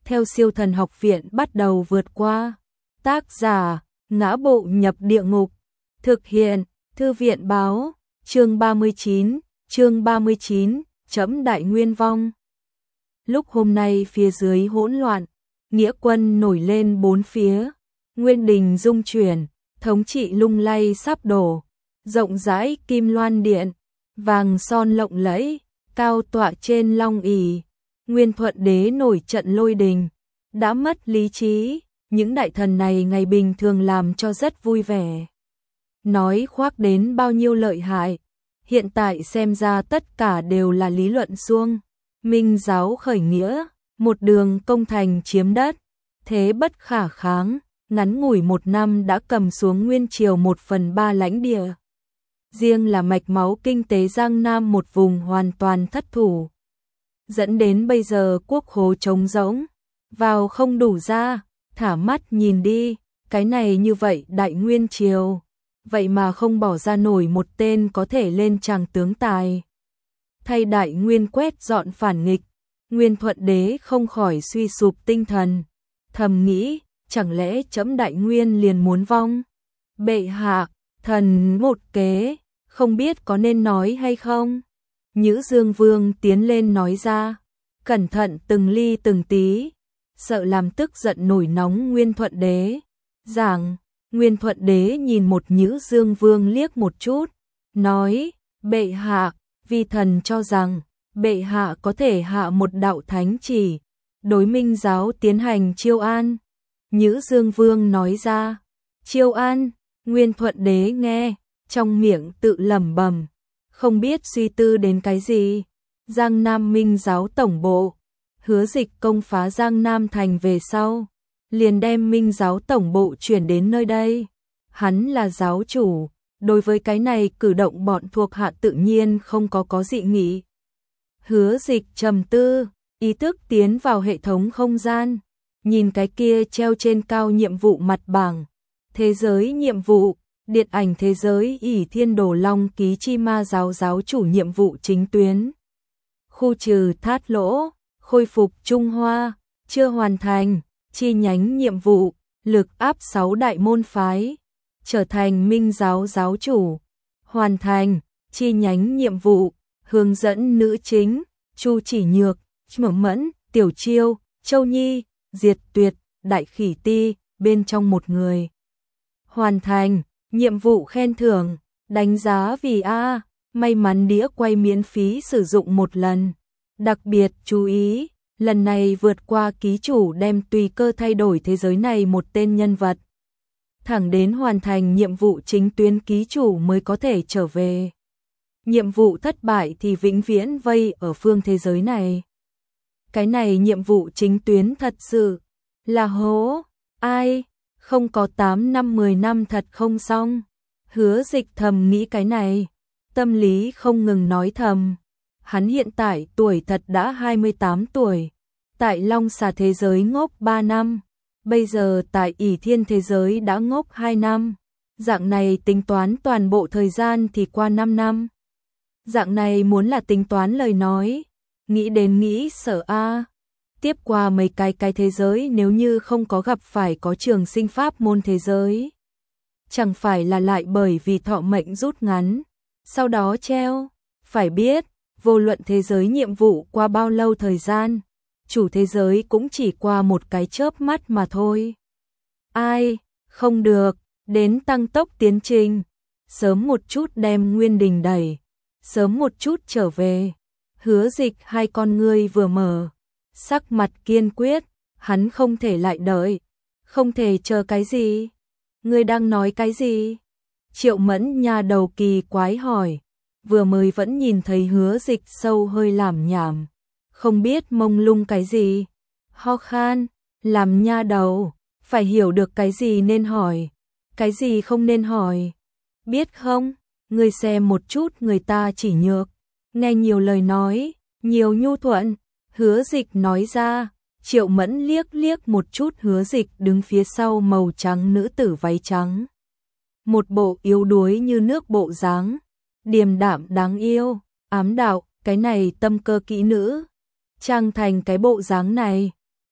theo Siêu Thần Học Viện bắt đầu vượt qua. Tác giả, Ngã Bộ Nhập Địa Ngục. Thực hiện, Thư viện báo, chương 39, chấm đại nguyên vong. Lúc hôm nay phía dưới hỗn loạn, nghĩa quân nổi lên bốn phía, nguyên đình rung chuyển, thống trị lung lay sắp đổ, rộng rãi kim loan điện, vàng son lộng lẫy, cao tọa trên long ỷ. Nguyên Thuận Đế nổi trận lôi đình, đã mất lý trí, những đại thần này ngày bình thường làm cho rất vui vẻ. Nói khoác đến bao nhiêu lợi hại, hiện tại xem ra tất cả đều là lý luận suông. Minh giáo khởi nghĩa, một đường công thành chiếm đất, thế bất khả kháng, ngắn ngủi một năm đã cầm xuống Nguyên Triều 1/3 lãnh địa. Riêng là mạch máu kinh tế Giang Nam một vùng hoàn toàn thất thủ. Dẫn đến bây giờ quốc khố trống rỗng, vào không đủ ra, thả mắt nhìn đi, cái này như vậy Đại Nguyên Triều, vậy mà không bỏ ra nổi một tên có thể lên tràng tướng tài. Thay Đại Nguyên quét dọn phản nghịch, Nguyên Thuận Đế không khỏi suy sụp tinh thần, thầm nghĩ, chẳng lẽ chấm Đại Nguyên liền muốn vong? Bệ hạ, thần một kế, không biết có nên nói hay không? Nhữ Dương Vương tiến lên nói ra, cẩn thận từng ly từng tí, sợ làm tức giận nổi nóng Nguyên Thuận Đế. Giảng, Nguyên Thuận Đế nhìn một Nhữ Dương Vương liếc một chút, nói, bệ hạ, vi thần cho rằng, bệ hạ có thể hạ một đạo thánh chỉ, đối Minh giáo tiến hành chiêu an. Nhữ Dương Vương nói ra, chiêu an, Nguyên Thuận Đế nghe, trong miệng tự lẩm bẩm, không biết suy tư đến cái gì. Giang Nam Minh giáo tổng bộ, Hứa Dịch công phá Giang Nam thành về sau, liền đem Minh giáo tổng bộ chuyển đến nơi đây. Hắn là giáo chủ, đối với cái này cử động bọn thuộc hạ tự nhiên không có dị nghị. Hứa Dịch trầm tư, ý thức tiến vào hệ thống không gian, nhìn cái kia treo trên cao nhiệm vụ mặt bảng, thế giới nhiệm vụ, điện ảnh thế giới ỷ Thiên Đồ Long ký chi ma giáo giáo chủ nhiệm vụ chính tuyến. Khu trừ thát lỗ, khôi phục Trung Hoa, chưa hoàn thành, chi nhánh nhiệm vụ, lực áp 6 đại môn phái, trở thành Minh giáo giáo chủ, hoàn thành, chi nhánh nhiệm vụ, hướng dẫn nữ chính, Chu Chỉ Nhược, Mở Mẫn, Tiểu Chiêu, Châu Nhi, Diệt Tuyệt, Đại Khỉ Ti, bên trong một người. Hoàn thành, nhiệm vụ khen thưởng, đánh giá vì A, may mắn đĩa quay miễn phí sử dụng một lần. Đặc biệt chú ý, lần này vượt qua ký chủ đem tùy cơ thay đổi thế giới này một tên nhân vật. Thẳng đến hoàn thành nhiệm vụ chính tuyến ký chủ mới có thể trở về. Nhiệm vụ thất bại thì vĩnh viễn vây ở phương thế giới này. Cái này nhiệm vụ chính tuyến thật sự là hố, ai, không có 8 năm 10 năm thật không xong. Hứa Dịch thầm nghĩ cái này, tâm lý không ngừng nói thầm. Hắn hiện tại tuổi thật đã 28 tuổi, tại Long Xà thế giới ngốc 3 năm, bây giờ tại ỷ Thiên thế giới đã ngốc 2 năm. Dạng này tính toán toàn bộ thời gian thì qua 5 năm. Dạng này muốn là tính toán lời nói, nghĩ đến nghĩ sợ a. Tiếp qua mấy cái thế giới nếu như không có gặp phải có trường sinh pháp môn thế giới, chẳng phải là lại bởi vì thọ mệnh rút ngắn, sau đó treo. Phải biết, vô luận thế giới nhiệm vụ qua bao lâu thời gian, chủ thế giới cũng chỉ qua một cái chớp mắt mà thôi. Ai, không được, đến tăng tốc tiến trình, sớm một chút đem Nguyên Đình đẩy, sớm một chút trở về. Hứa Dịch hai con ngươi vừa mở, sắc mặt kiên quyết, hắn không thể lại đợi, không thể chờ cái gì. Ngươi đang nói cái gì? Triệu Mẫn nhà đầu kỳ quái hỏi, vừa mới vẫn nhìn thấy Hứa Dịch sâu hơi làm nhảm, không biết mông lung cái gì. Ho khan, làm nha đầu, phải hiểu được cái gì nên hỏi, cái gì không nên hỏi. Biết không, ngươi xem một chút người ta Chỉ Nhược, nghe nhiều lời nói, nhiều nhu thuận. Hứa Dịch nói ra. Triệu Mẫn liếc liếc một chút Hứa Dịch đứng phía sau màu trắng nữ tử váy trắng. Một bộ yếu đuối như nước bộ dáng, điềm đạm đáng yêu, ám đạo, cái này tâm cơ kỹ nữ. Trang thành cái bộ dáng này,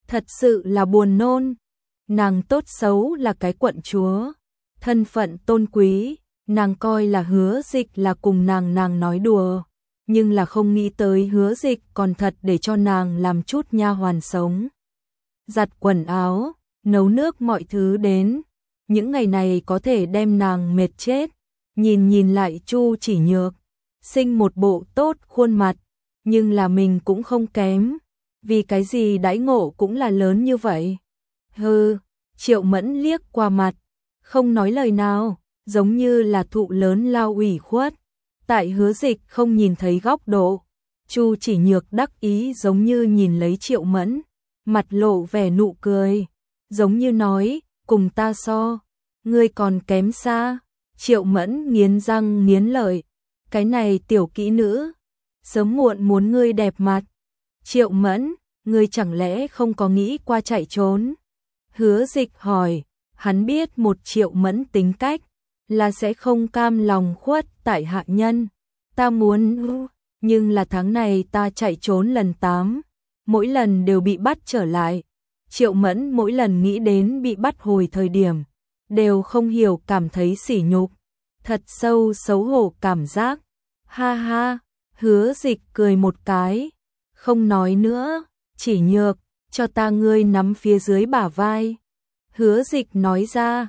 thật sự là buồn nôn. Nàng tốt xấu là cái quận chúa, thân phận tôn quý, nàng coi là Hứa Dịch là cùng nàng nói đùa, nhưng là không nghĩ tới Hứa Dịch còn thật để cho nàng làm chút nha hoàn sống. Giặt quần áo, nấu nước mọi thứ đến, những ngày này có thể đem nàng mệt chết. Nhìn lại Chu Chỉ Nhược, sinh một bộ tốt khuôn mặt, nhưng là mình cũng không kém, vì cái gì đãi ngộ cũng là lớn như vậy. Hừ, Triệu Mẫn liếc qua mặt, không nói lời nào, giống như là thụ lớn lao ủy khuất. Tại Hứa Dịch không nhìn thấy góc độ, Chu Chỉ Nhược đắc ý giống như nhìn lấy Triệu Mẫn, mặt lộ vẻ nụ cười, giống như nói, cùng ta so, ngươi còn kém xa. Triệu Mẫn nghiến răng nghiến lợi, cái này tiểu kỹ nữ, sớm muộn muốn ngươi đẹp mặt. Triệu Mẫn, ngươi chẳng lẽ không có nghĩ qua chạy trốn? Hứa Dịch hỏi, hắn biết một Triệu Mẫn tính cách, là sẽ không cam lòng khuất tại hạ nhân. Ta muốn, nhưng là tháng này ta chạy trốn lần 8, mỗi lần đều bị bắt trở lại. Triệu Mẫn mỗi lần nghĩ đến bị bắt hồi thời điểm, đều không hiểu cảm thấy sỉ nhục, thật sâu xấu hổ cảm giác. Ha ha, Hứa Dịch cười một cái, không nói nữa. Chỉ Nhược, cho ta ngươi nắm phía dưới bả vai. Hứa Dịch nói ra,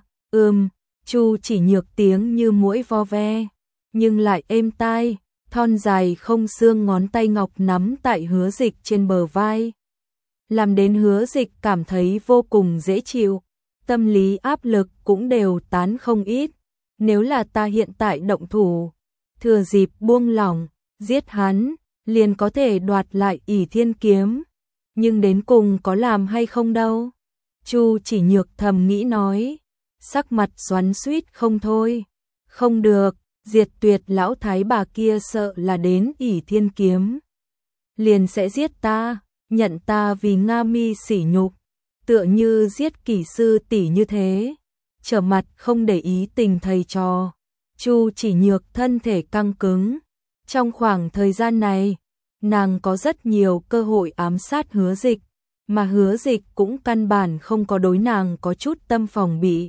Chu Chỉ Nhược tiếng như muỗi vo ve, nhưng lại êm tai, thon dài không xương ngón tay ngọc nắm tại Hứa Dịch trên bờ vai, làm đến Hứa Dịch cảm thấy vô cùng dễ chịu, tâm lý áp lực cũng đều tán không ít. Nếu là ta hiện tại động thủ, thừa dịp buông lỏng, giết hắn, liền có thể đoạt lại ỷ thiên kiếm, nhưng đến cùng có làm hay không đâu. Chu Chỉ Nhược thầm nghĩ nói, sắc mặt xoắn xuýt không thôi. Không được, diệt tuyệt lão thái bà kia sợ là đến ỷ thiên kiếm, liền sẽ giết ta, nhận ta vì Nga Mi sỉ nhục, tựa như giết kỹ sư tỷ như thế, trở mặt không để ý tình thầy trò. Chu Chỉ Nhược thân thể căng cứng. Trong khoảng thời gian này, nàng có rất nhiều cơ hội ám sát Hứa Dịch, mà Hứa Dịch cũng căn bản không có đối nàng có chút tâm phòng bị.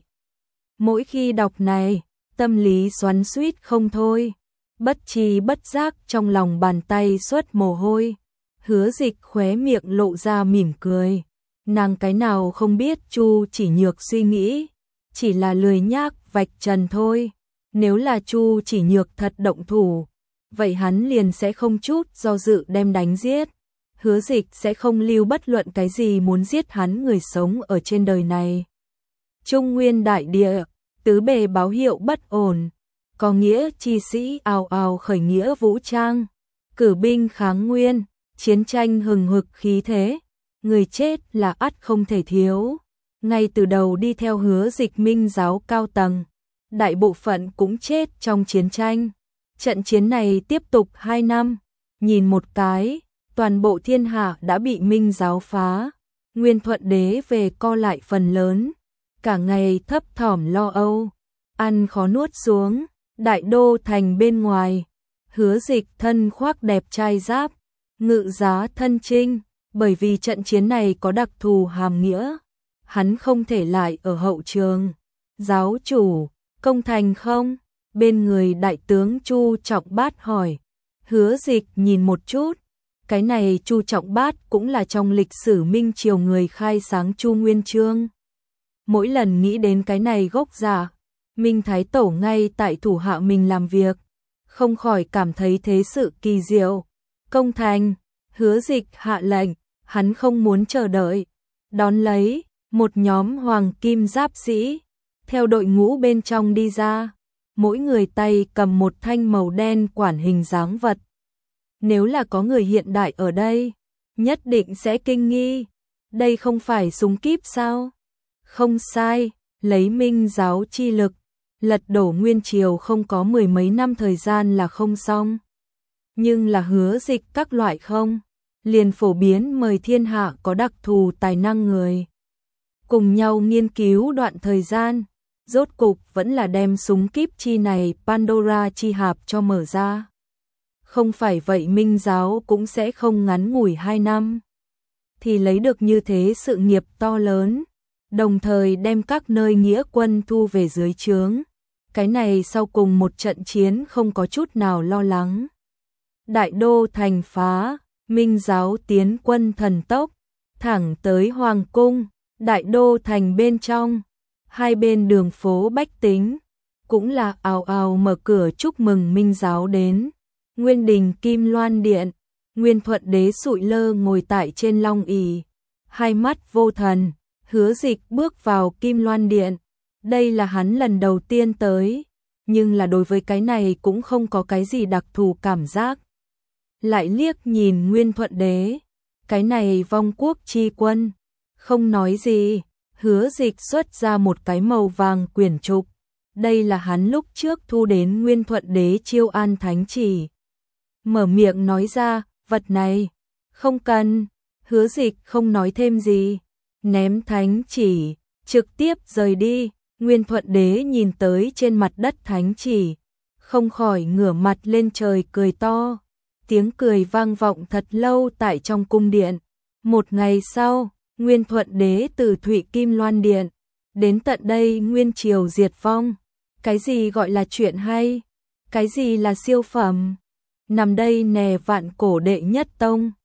Mỗi khi đọc này, tâm lý xoắn xuýt không thôi, bất tri bất giác trong lòng bàn tay xuất mồ hôi. Hứa Dịch khóe miệng lộ ra mỉm cười, nàng cái nào không biết Chu Chỉ Nhược suy nghĩ, chỉ là lười nhác vạch trần thôi. Nếu là Chu Chỉ Nhược thật động thủ, vậy hắn liền sẽ không chút do dự đem đánh giết. Hứa Dịch sẽ không lưu bất luận cái gì muốn giết hắn người sống ở trên đời này. Trung Nguyên đại địa, tứ bề báo hiệu bất ổn, có nghĩa chi sĩ ào ào khởi nghĩa vũ trang, cử binh kháng Nguyên, chiến tranh hừng hực khí thế, người chết là ắt không thể thiếu. Ngay từ đầu đi theo Hứa Dịch Minh giáo cao tầng, đại bộ phận cũng chết trong chiến tranh. Trận chiến này tiếp tục 2 năm, nhìn một cái, toàn bộ thiên hạ đã bị Minh giáo phá. Nguyên Thuận đế về co lại phần lớn, cả ngày thấp thỏm lo âu, ăn khó nuốt xuống. Đại đô thành bên ngoài, Hứa Dịch thân khoác đẹp trai giáp, ngự giá thân chinh, bởi vì trận chiến này có đặc thù hàm nghĩa, hắn không thể lại ở hậu trường. Giáo chủ, công thành không? Bên người đại tướng Chu Trọng Bát hỏi. Hứa Dịch nhìn một chút, cái này Chu Trọng Bát cũng là trong lịch sử Minh Triều người khai sáng Chu Nguyên Chương. Mỗi lần nghĩ đến cái này gốc giả, Minh Thái Tổ ngay tại thủ hạ mình làm việc, không khỏi cảm thấy thế sự kỳ diệu. Công thành, Hứa Dịch hạ lệnh, hắn không muốn chờ đợi. Đón lấy, một nhóm hoàng kim giáp sĩ, theo đội ngũ bên trong đi ra, mỗi người tay cầm một thanh màu đen quản hình dáng vật. Nếu là có người hiện đại ở đây, nhất định sẽ kinh nghi, đây không phải súng kíp sao? Không sai, lấy Minh giáo chi lực, lật đổ Nguyên Triều không có 10 mấy năm thời gian là không xong. Nhưng là Hứa Dịch các loại không, liền phổ biến mời thiên hạ có đặc thù tài năng người cùng nhau nghiên cứu đoạn thời gian, rốt cục vẫn là đem súng kíp chi này Pandora chi hạp cho mở ra. Không phải vậy Minh giáo cũng sẽ không ngắn ngủi 2 năm. thì lấy được như thế sự nghiệp to lớn, đồng thời đem các nơi nghĩa quân thu về dưới trướng. Cái này sau cùng một trận chiến không có chút nào lo lắng. Đại đô thành phá, Minh giáo tiến quân thần tốc, thẳng tới Hoàng cung, đại đô thành bên trong, hai bên đường phố bách tính, cũng là ào ào mở cửa chúc mừng Minh giáo đến. Nguyên đình Kim Loan Điện, Nguyên Thuận Đế sụi lơ ngồi tại trên long ỷ, hai mắt vô thần, Hứa Dịch bước vào Kim Loan Điện. Đây là hắn lần đầu tiên tới, nhưng là đối với cái này cũng không có cái gì đặc thù cảm giác. Lại liếc nhìn Nguyên Thuận Đế, cái này vong quốc chi quân, không nói gì, Hứa Dịch xuất ra một cái màu vàng quyển trục. Đây là hắn lúc trước thu đến Nguyên Thuận Đế chiêu an thánh chỉ. Mở miệng nói ra, vật này, không cần, Hứa Dịch không nói thêm gì, ném thánh chỉ, trực tiếp rời đi. Nguyên Thuận Đế nhìn tới trên mặt đất thánh chỉ, không khỏi ngửa mặt lên trời cười to. Tiếng cười vang vọng thật lâu tại trong cung điện. Một ngày sau, Nguyên Thuận Đế từ Thụy Kim Loan Điện, đến tận đây Nguyên Triều diệt vong. Cái gì gọi là chuyện hay? Cái gì là siêu phẩm? Nằm đây nè vạn cổ đệ nhất tông.